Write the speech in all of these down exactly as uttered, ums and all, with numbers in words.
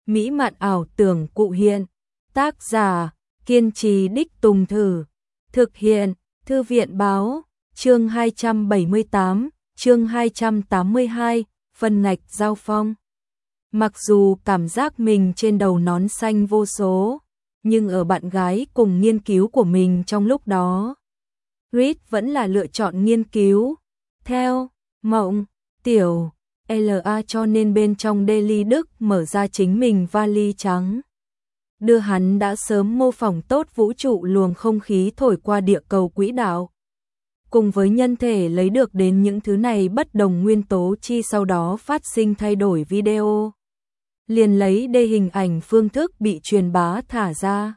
mỹ mạn ảo tưởng cụ hiện. Tác giả, kiên trì đích tùng thử. Thực hiện, Thư viện báo, chương hai trăm bảy mươi tám, chương hai trăm tám mươi hai, phân ngạch giao phong. Mặc dù cảm giác mình trên đầu nón xanh vô số, nhưng ở bạn gái cùng nghiên cứu của mình trong lúc đó, Reed vẫn là lựa chọn nghiên cứu. Theo Mộng Tiểu lờ a cho nên bên trong Daily Đức mở ra chính mình vali trắng. Đưa hắn đã sớm mô phỏng tốt vũ trụ luồng không khí thổi qua địa cầu quỹ đạo. Cùng với nhân thể lấy được đến những thứ này bất đồng nguyên tố chi sau đó phát sinh thay đổi video. Liền lấy đây hình ảnh phương thức bị truyền bá thả ra.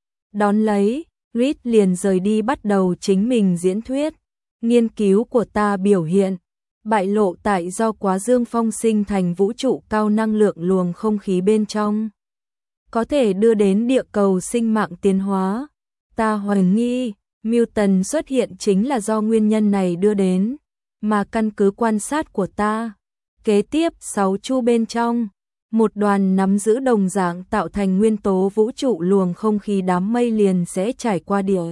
Đón lấy, Reed liền rời đi bắt đầu chính mình diễn thuyết. Nghiên cứu của ta biểu hiện, bại lộ tại do quá dương phong sinh thành vũ trụ cao năng lượng luồng không khí bên trong. Có thể đưa đến địa cầu sinh mạng tiến hóa. Ta hoài nghi, Newton xuất hiện chính là do nguyên nhân này đưa đến, mà căn cứ quan sát của ta. Kế tiếp sáu chu bên trong, một đoàn nắm giữ đồng dạng tạo thành nguyên tố vũ trụ luồng không khí đám mây liền sẽ trải qua địa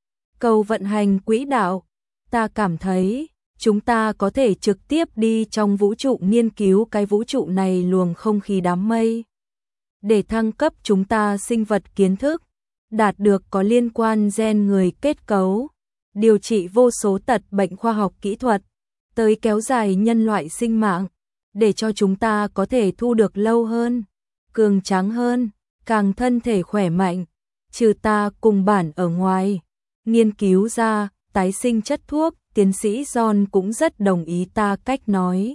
cầu vận hành quỹ đạo. Ta cảm thấy, chúng ta có thể trực tiếp đi trong vũ trụ nghiên cứu cái vũ trụ này luồng không khí đám mây. Để thăng cấp chúng ta sinh vật kiến thức, đạt được có liên quan gen người kết cấu, điều trị vô số tật bệnh khoa học kỹ thuật, tới kéo dài nhân loại sinh mạng, để cho chúng ta có thể thu được lâu hơn, cường tráng hơn, càng thân thể khỏe mạnh. Trừ ta cùng bản ở ngoài, nghiên cứu ra, tái sinh chất thuốc, tiến sĩ John cũng rất đồng ý ta cách nói.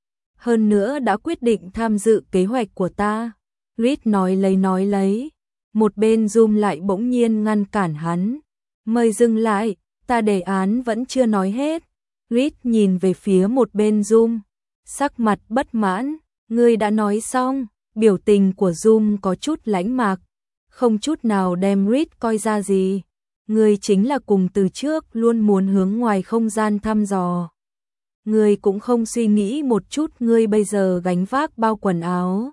Hơn nữa đã quyết định tham dự kế hoạch của ta. Reed nói lấy nói lấy, một bên Zoom lại bỗng nhiên ngăn cản hắn. Mời dừng lại, ta đề án vẫn chưa nói hết. Reed nhìn về phía một bên Zoom, sắc mặt bất mãn. Ngươi đã nói xong. Biểu tình của Zoom có chút lãnh mạc, không chút nào đem Reed coi ra gì. Ngươi chính là cùng từ trước luôn muốn hướng ngoài không gian thăm dò. Ngươi cũng không suy nghĩ một chút ngươi bây giờ gánh vác bao quần áo.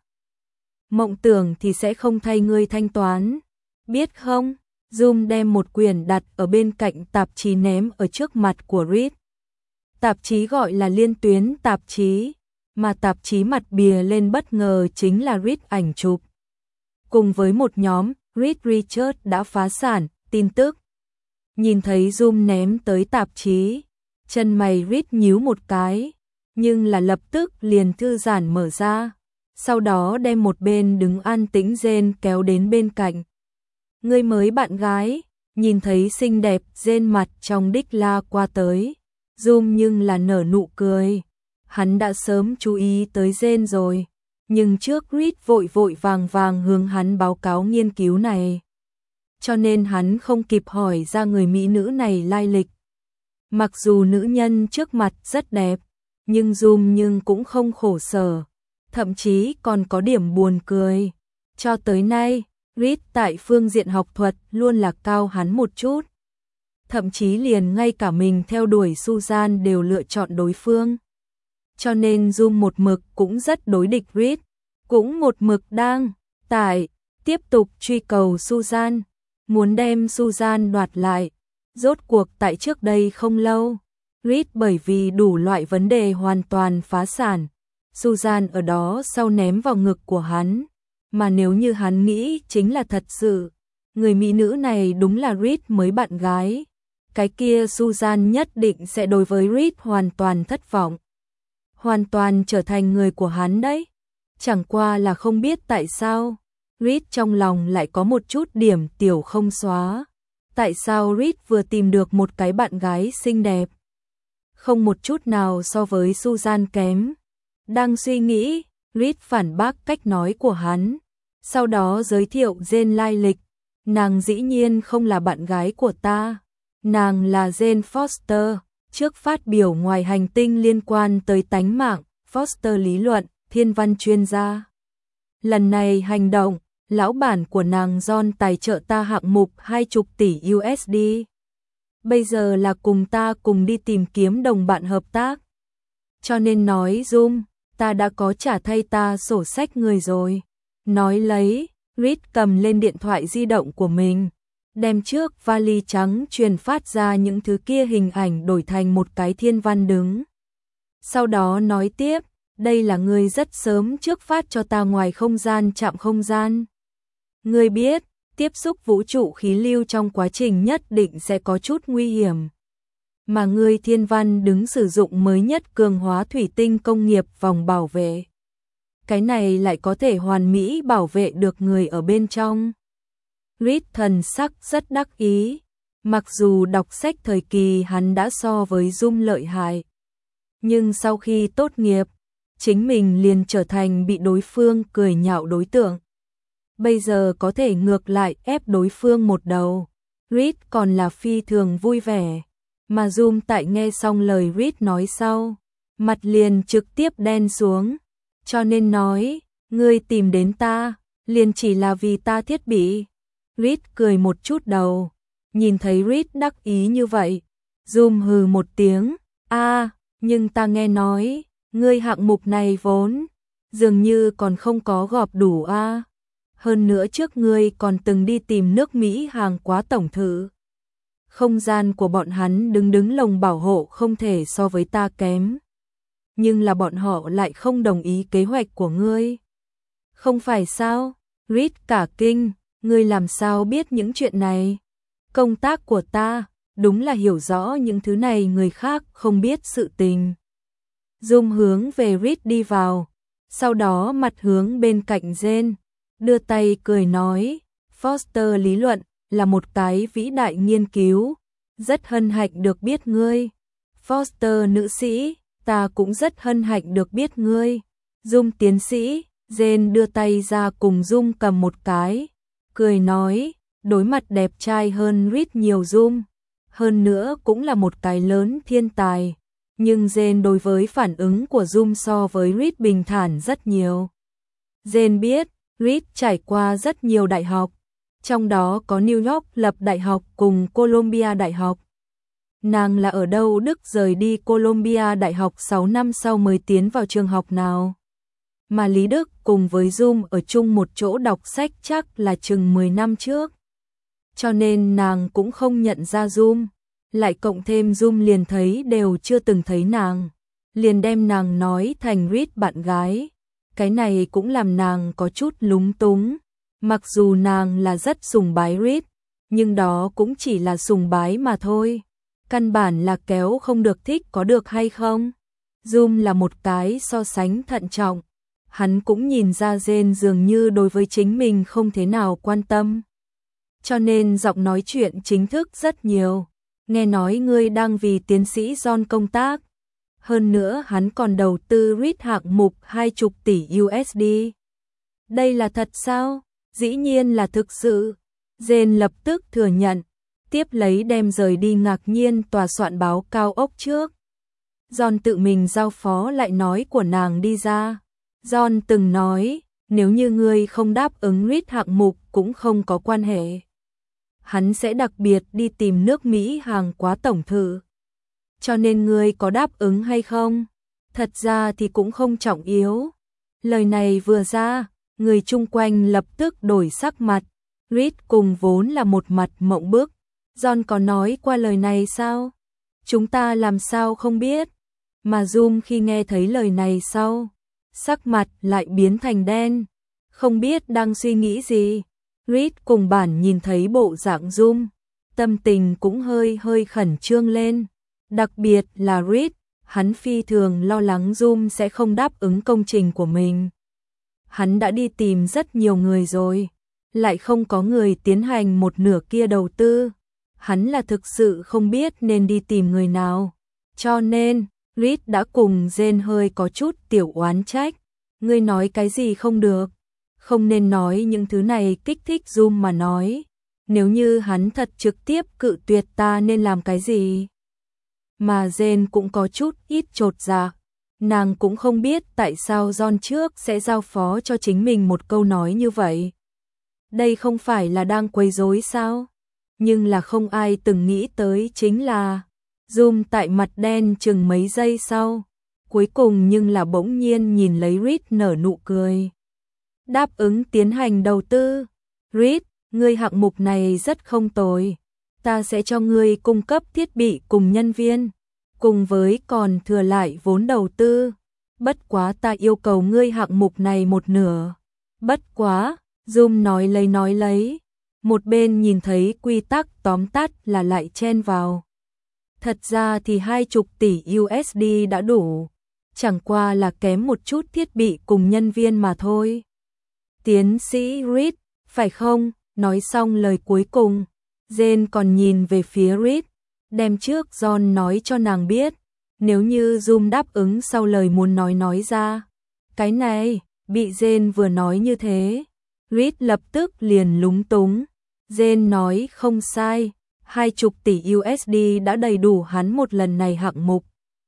Mộng tưởng thì sẽ không thay ngươi thanh toán. Biết không? Zoom đem một quyển đặt ở bên cạnh tạp chí ném ở trước mặt của Reed. Tạp chí gọi là Liên tuyến tạp chí, mà tạp chí mặt bìa lên bất ngờ chính là Reed ảnh chụp. Cùng với một nhóm, Reed Richards đã phá sản, tin tức. Nhìn thấy Zoom ném tới tạp chí, chân mày Reed nhíu một cái, nhưng là lập tức liền thư giãn mở ra. Sau đó đem một bên đứng an tĩnh Jane kéo đến bên cạnh. Ngươi mới bạn gái, nhìn thấy xinh đẹp Jane mặt trong đích la qua tới. Zoom nhưng là nở nụ cười. Hắn đã sớm chú ý tới Jane rồi. Nhưng trước Reed vội vội vàng vàng hướng hắn báo cáo nghiên cứu này. Cho nên hắn không kịp hỏi ra người mỹ nữ này lai lịch. Mặc dù nữ nhân trước mặt rất đẹp, nhưng Zoom nhưng cũng không khổ sở. Thậm chí còn có điểm buồn cười. Cho tới nay, Reed tại phương diện học thuật luôn là cao hắn một chút. Thậm chí liền ngay cả mình theo đuổi Susan đều lựa chọn đối phương. Cho nên Zoom một mực cũng rất đối địch Reed. Cũng một mực đang, tại, tiếp tục truy cầu Susan. Muốn đem Susan đoạt lại. Rốt cuộc tại trước đây không lâu, Reed bởi vì đủ loại vấn đề hoàn toàn phá sản. Susan ở đó sau ném vào ngực của hắn, mà nếu như hắn nghĩ chính là thật sự, người mỹ nữ này đúng là Reed mới bạn gái, cái kia Susan nhất định sẽ đối với Reed hoàn toàn thất vọng, hoàn toàn trở thành người của hắn đấy. Chẳng qua là không biết tại sao, Reed trong lòng lại có một chút điểm tiểu không xóa. Tại sao Reed vừa tìm được một cái bạn gái xinh đẹp, không một chút nào so với Susan kém. Đang suy nghĩ, Reed phản bác cách nói của hắn, sau đó giới thiệu Jane lai lịch. Nàng dĩ nhiên không là bạn gái của ta, nàng là Jane Foster, trước phát biểu ngoài hành tinh liên quan tới tánh mạng, Foster lý luận, thiên văn chuyên gia. Lần này hành động, lão bản của nàng John tài trợ ta hạng mục hai mươi tỷ u ét đê. Bây giờ là cùng ta cùng đi tìm kiếm đồng bạn hợp tác. Cho nên nói Zoom, ta đã có trả thay ta sổ sách người rồi. Nói lấy, Reed cầm lên điện thoại di động của mình, đem trước vali trắng truyền phát ra những thứ kia hình ảnh đổi thành một cái thiên văn đứng. Sau đó nói tiếp, đây là ngươi rất sớm trước phát cho ta ngoài không gian chạm không gian. Ngươi biết, tiếp xúc vũ trụ khí lưu trong quá trình nhất định sẽ có chút nguy hiểm. Mà ngươi thiên văn đứng sử dụng mới nhất cường hóa thủy tinh công nghiệp vòng bảo vệ. Cái này lại có thể hoàn mỹ bảo vệ được người ở bên trong. Reed thần sắc rất đắc ý. Mặc dù đọc sách thời kỳ hắn đã so với Zoom lợi hại. Nhưng sau khi tốt nghiệp, chính mình liền trở thành bị đối phương cười nhạo đối tượng. Bây giờ có thể ngược lại ép đối phương một đầu. Reed còn là phi thường vui vẻ. Mà Zoom tại nghe xong lời Reed nói sau, mặt liền trực tiếp đen xuống. Cho nên nói, ngươi tìm đến ta, liền chỉ là vì ta thiết bị. Reed cười một chút đầu, nhìn thấy Reed đắc ý như vậy. Zoom hừ một tiếng, a, nhưng ta nghe nói, ngươi hạng mục này vốn, dường như còn không có gọp đủ a. Hơn nữa trước ngươi còn từng đi tìm nước Mỹ hàng quá tổng thự. Không gian của bọn hắn đứng đứng lồng bảo hộ không thể so với ta kém. Nhưng là bọn họ lại không đồng ý kế hoạch của ngươi. Không phải sao? Reed cả kinh, ngươi làm sao biết những chuyện này? Công tác của ta, đúng là hiểu rõ những thứ này người khác không biết sự tình. Zoom hướng về Reed đi vào, sau đó mặt hướng bên cạnh Jane, đưa tay cười nói, Foster lý luận là một cái vĩ đại nghiên cứu, rất hân hạnh được biết ngươi. Foster nữ sĩ, ta cũng rất hân hạnh được biết ngươi. Zoom tiến sĩ, Jane đưa tay ra cùng Zoom cầm một cái, cười nói, đối mặt đẹp trai hơn Reed nhiều Zoom, hơn nữa cũng là một cái lớn thiên tài. Nhưng Jane đối với phản ứng của Zoom so với Reed bình thản rất nhiều. Jane biết, Reed trải qua rất nhiều đại học, trong đó có New York lập đại học cùng Columbia đại học. Nàng là ở đâu Đức rời đi Columbia đại học sáu năm sau mới tiến vào trường học nào. Mà Lý Đức cùng với Zoom ở chung một chỗ đọc sách chắc là chừng mười năm trước. Cho nên nàng cũng không nhận ra Zoom. Lại cộng thêm Zoom liền thấy đều chưa từng thấy nàng. Liền đem nàng nói thành Reed bạn gái. Cái này cũng làm nàng có chút lúng túng. Mặc dù nàng là rất sùng bái Reed, nhưng đó cũng chỉ là sùng bái mà thôi. Căn bản là kéo không được thích có được hay không. Zoom là một cái so sánh thận trọng. Hắn cũng nhìn ra Jane dường như đối với chính mình không thế nào quan tâm. Cho nên giọng nói chuyện chính thức rất nhiều. Nghe nói ngươi đang vì tiến sĩ John công tác. Hơn nữa hắn còn đầu tư Reed hạng mục hai mươi tỷ u ét đê. Đây là thật sao? Dĩ nhiên là thực sự. Jane lập tức thừa nhận. Tiếp lấy đem rời đi ngạc nhiên tòa soạn báo cao ốc trước. John tự mình giao phó lại nói của nàng đi ra. John từng nói, nếu như ngươi không đáp ứng Reed hạng mục cũng không có quan hệ. Hắn sẽ đặc biệt đi tìm nước Mỹ hàng quá tổng thự. Cho nên ngươi có đáp ứng hay không? Thật ra thì cũng không trọng yếu. Lời này vừa ra, người chung quanh lập tức đổi sắc mặt. Reed cùng vốn là một mặt mộng bức. John có nói qua lời này sao? Chúng ta làm sao không biết? Mà Zoom khi nghe thấy lời này sau, sắc mặt lại biến thành đen. Không biết đang suy nghĩ gì. Reed cùng bản nhìn thấy bộ dạng Zoom, tâm tình cũng hơi hơi khẩn trương lên. Đặc biệt là Reed, hắn phi thường lo lắng Zoom sẽ không đáp ứng công trình của mình. Hắn đã đi tìm rất nhiều người rồi, lại không có người tiến hành một nửa kia đầu tư. Hắn là thực sự không biết nên đi tìm người nào. Cho nên, Reed đã cùng Jane hơi có chút tiểu oán trách. Ngươi nói cái gì không được? Không nên nói những thứ này kích thích Zoom mà nói. Nếu như hắn thật trực tiếp cự tuyệt ta nên làm cái gì? Mà Jane cũng có chút ít chột dạ. Nàng cũng không biết tại sao John trước sẽ giao phó cho chính mình một câu nói như vậy. Đây không phải là đang quấy rối sao? Nhưng là không ai từng nghĩ tới chính là Zoom tại mặt đen chừng mấy giây sau. Cuối cùng nhưng là bỗng nhiên nhìn lấy Reed nở nụ cười. đáp ứng tiến hành đầu tư. Reed, ngươi hạng mục này rất không tồi. Ta sẽ cho ngươi cung cấp thiết bị cùng nhân viên, cùng với còn thừa lại vốn đầu tư. Bất quá ta yêu cầu ngươi hạng mục này một nửa. Bất quá, Zoom nói lấy nói lấy. Một bên nhìn thấy quy tắc tóm tắt là lại chen vào. Thật ra thì hai chục tỷ u ét đê đã đủ. Chẳng qua là kém một chút thiết bị cùng nhân viên mà thôi. Tiến sĩ Reed, phải không? Nói xong lời cuối cùng, Jane còn nhìn về phía Reed, đem trước John nói cho nàng biết, nếu như Zoom đáp ứng sau lời muốn nói nói ra. Cái này, bị Jane vừa nói như thế, Reed lập tức liền lúng túng. Jane nói không sai, hai chục tỷ u ét đê đã đầy đủ hắn một lần này hạng mục.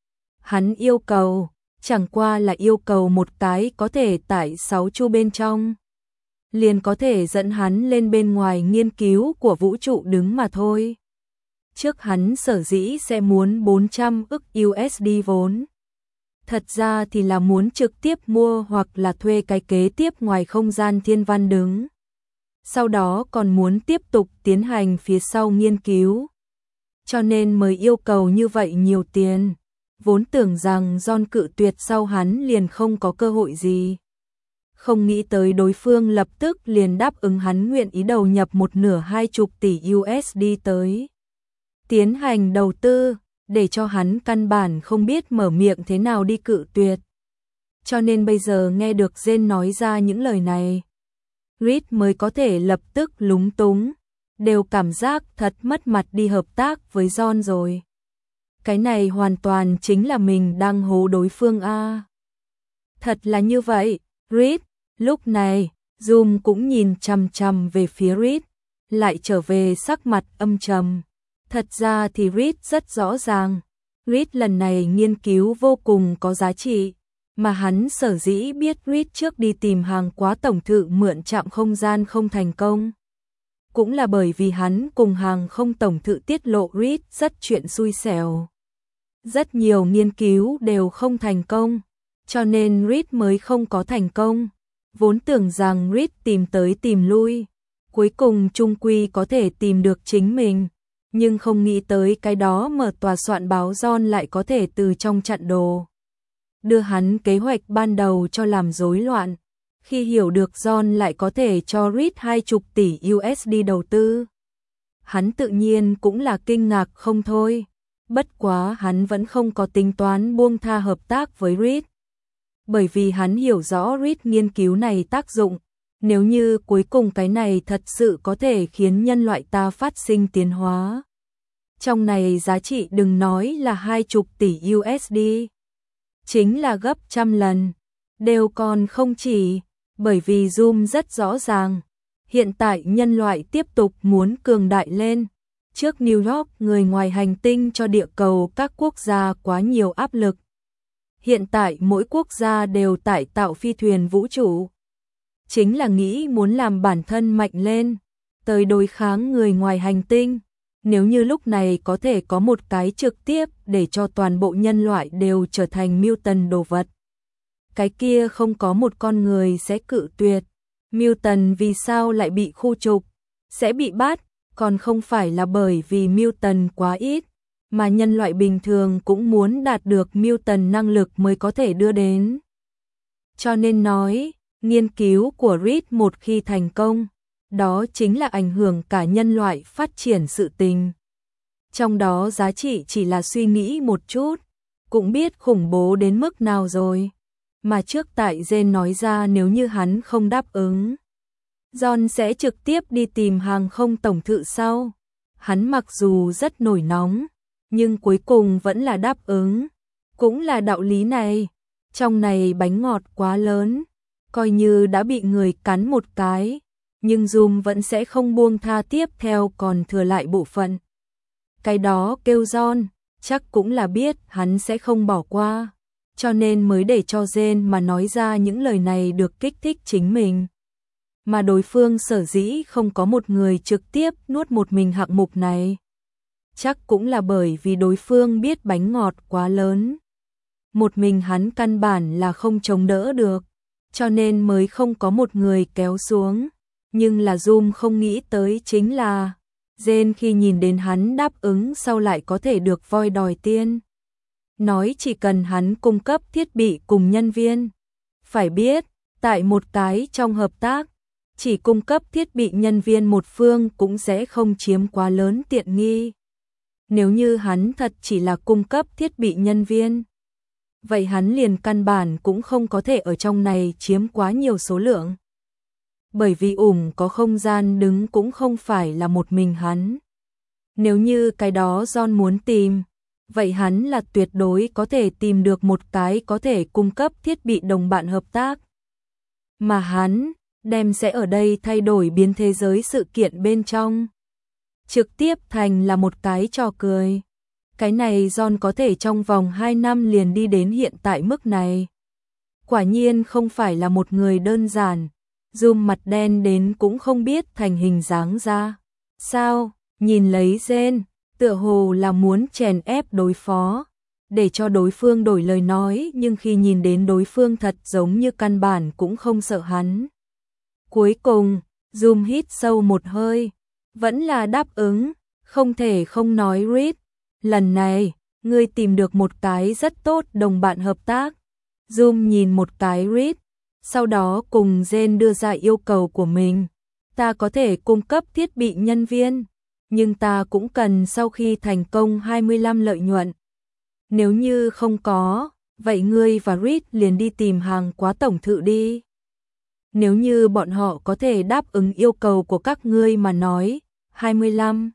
Hắn yêu cầu, chẳng qua là yêu cầu một cái có thể tải sáu chu bên trong. Liền có thể dẫn hắn lên bên ngoài nghiên cứu của vũ trụ đứng mà thôi. Trước hắn sở dĩ sẽ muốn bốn trăm ức u ét đê vốn. Thật ra thì là muốn trực tiếp mua hoặc là thuê cái kế tiếp ngoài không gian thiên văn đứng. Sau đó còn muốn tiếp tục tiến hành phía sau nghiên cứu. Cho nên mới yêu cầu như vậy nhiều tiền. Vốn tưởng rằng John cự tuyệt sau hắn liền không có cơ hội gì. Không nghĩ tới đối phương lập tức liền đáp ứng hắn nguyện ý đầu nhập một nửa hai chục tỷ u ét đê tới. Tiến hành đầu tư, để cho hắn căn bản không biết mở miệng thế nào đi cự tuyệt. Cho nên bây giờ nghe được Jane nói ra những lời này, Reed mới có thể lập tức lúng túng, đều cảm giác thật mất mặt đi hợp tác với John rồi. Cái này hoàn toàn chính là mình đang hố đối phương a. Thật là như vậy, Reed. Lúc này, Zoom cũng nhìn chằm chằm về phía Reed, lại trở về sắc mặt âm trầm. Thật ra thì Reed rất rõ ràng, Reed lần này nghiên cứu vô cùng có giá trị, mà hắn sở dĩ biết Reed trước đi tìm hàng quá tổng thự mượn trạm không gian không thành công. Cũng là bởi vì hắn cùng hàng không tổng thự tiết lộ Reed rất chuyện xui xẻo. Rất nhiều nghiên cứu đều không thành công, cho nên Reed mới không có thành công. Vốn tưởng rằng Reed tìm tới tìm lui, cuối cùng chung quy có thể tìm được chính mình, nhưng không nghĩ tới cái đó mở tòa soạn báo John lại có thể từ trong chặn đồ. Đưa hắn kế hoạch ban đầu cho làm rối loạn, khi hiểu được John lại có thể cho Reed hai chục tỷ u ét đê đầu tư. Hắn tự nhiên cũng là kinh ngạc không thôi, bất quá hắn vẫn không có tính toán buông tha hợp tác với Reed. Bởi vì hắn hiểu rõ Reed nghiên cứu này tác dụng, nếu như cuối cùng cái này thật sự có thể khiến nhân loại ta phát sinh tiến hóa. Trong này giá trị đừng nói là hai chục tỷ u ét đê, chính là gấp trăm lần, đều còn không chỉ, bởi vì Zoom rất rõ ràng, hiện tại nhân loại tiếp tục muốn cường đại lên. Trước New York người ngoài hành tinh cho địa cầu các quốc gia quá nhiều áp lực. Hiện tại mỗi quốc gia đều tại tạo phi thuyền vũ trụ. Chính là nghĩ muốn làm bản thân mạnh lên, tới đối kháng người ngoài hành tinh. Nếu như lúc này có thể có một cái trực tiếp để cho toàn bộ nhân loại đều trở thành Mutant đồ vật. Cái kia không có một con người sẽ cự tuyệt. Mutant vì sao lại bị khu trục, sẽ bị bắt, còn không phải là bởi vì Mutant quá ít. Mà nhân loại bình thường cũng muốn đạt được Mutant năng lực mới có thể đưa đến. Cho nên nói, nghiên cứu của Reed một khi thành công, đó chính là ảnh hưởng cả nhân loại phát triển sự tình. Trong đó giá trị chỉ là suy nghĩ một chút, cũng biết khủng bố đến mức nào rồi. Mà trước tại Jane nói ra nếu như hắn không đáp ứng, John sẽ trực tiếp đi tìm hàng không tổng thự sau. Hắn mặc dù rất nổi nóng, nhưng cuối cùng vẫn là đáp ứng. Cũng là đạo lý này, trong này bánh ngọt quá lớn, coi như đã bị người cắn một cái, nhưng Zoom vẫn sẽ không buông tha tiếp theo còn thừa lại bộ phận. Cái đó kêu John, chắc cũng là biết hắn sẽ không bỏ qua, cho nên mới để cho Jane mà nói ra những lời này được kích thích chính mình. Mà đối phương sở dĩ không có một người trực tiếp nuốt một mình hạng mục này, chắc cũng là bởi vì đối phương biết bánh ngọt quá lớn. Một mình hắn căn bản là không chống đỡ được, cho nên mới không có một người kéo xuống. Nhưng là Zoom không nghĩ tới chính là Jane khi nhìn đến hắn đáp ứng sau lại có thể được voi đòi tiền. Nói chỉ cần hắn cung cấp thiết bị cùng nhân viên. Phải biết, tại một cái trong hợp tác, chỉ cung cấp thiết bị nhân viên một phương cũng sẽ không chiếm quá lớn tiện nghi. Nếu như hắn thật chỉ là cung cấp thiết bị nhân viên, vậy hắn liền căn bản cũng không có thể ở trong này chiếm quá nhiều số lượng. Bởi vì ủng có không gian đứng cũng không phải là một mình hắn. Nếu như cái đó John muốn tìm, vậy hắn là tuyệt đối có thể tìm được một cái có thể cung cấp thiết bị đồng bạn hợp tác. Mà hắn đem sẽ ở đây thay đổi biến thế giới sự kiện bên trong. Trực tiếp thành là một cái trò cười. Cái này John có thể trong vòng hai năm liền đi đến hiện tại mức này. Quả nhiên không phải là một người đơn giản. Zoom mặt đen đến cũng không biết thành hình dáng ra. Sao, nhìn lấy Jane, tựa hồ là muốn chèn ép đối phó, để cho đối phương đổi lời nói, nhưng khi nhìn đến đối phương thật giống như căn bản cũng không sợ hắn. Cuối cùng, Zoom hít sâu một hơi, vẫn là đáp ứng, không thể không nói Reed, lần này, ngươi tìm được một cái rất tốt đồng bạn hợp tác. Zoom nhìn một cái Reed, sau đó cùng Jane đưa ra yêu cầu của mình. Ta có thể cung cấp thiết bị nhân viên, nhưng ta cũng cần sau khi thành công hai mươi lăm lợi nhuận. Nếu như không có, vậy ngươi và Reed liền đi tìm hàng quá tổng thự đi. Nếu như bọn họ có thể đáp ứng yêu cầu của các ngươi mà nói, hai mươi lăm.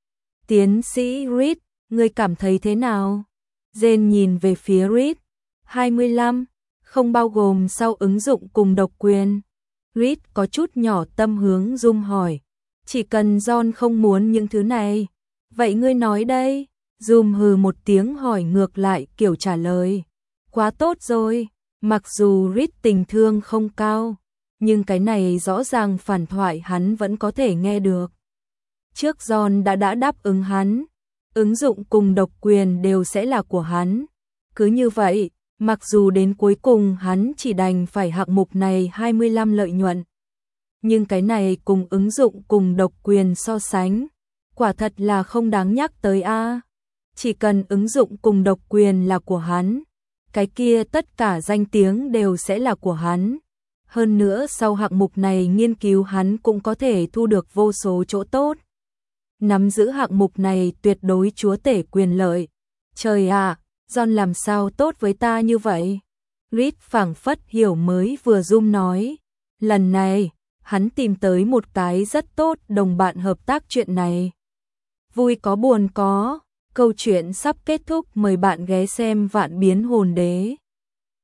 Tiến sĩ Reed, ngươi cảm thấy thế nào? Jane nhìn về phía Reed, hai mươi lăm, không bao gồm sau ứng dụng cùng độc quyền. Reed có chút nhỏ tâm hướng Zoom hỏi, chỉ cần John không muốn những thứ này, vậy ngươi nói đây? Zoom hừ một tiếng hỏi ngược lại kiểu trả lời, quá tốt rồi, mặc dù Reed tình thương không cao, nhưng cái này rõ ràng phản thoại hắn vẫn có thể nghe được. Trước John đã đã đáp ứng hắn, ứng dụng cùng độc quyền đều sẽ là của hắn. Cứ như vậy, mặc dù đến cuối cùng hắn chỉ đành phải hạng mục này hai mươi lăm lợi nhuận. Nhưng cái này cùng ứng dụng cùng độc quyền so sánh, quả thật là không đáng nhắc tới a. Chỉ cần ứng dụng cùng độc quyền là của hắn, cái kia tất cả danh tiếng đều sẽ là của hắn. Hơn nữa sau hạng mục này nghiên cứu hắn cũng có thể thu được vô số chỗ tốt. Nắm giữ hạng mục này tuyệt đối chúa tể quyền lợi. Trời ạ, à, John làm sao tốt với ta như vậy? Reed phảng phất hiểu mới vừa Zoom nói. Lần này, hắn tìm tới một cái rất tốt đồng bạn hợp tác chuyện này. Vui có buồn có, câu chuyện sắp kết thúc, mời bạn ghé xem Vạn Biến Hồn Đế.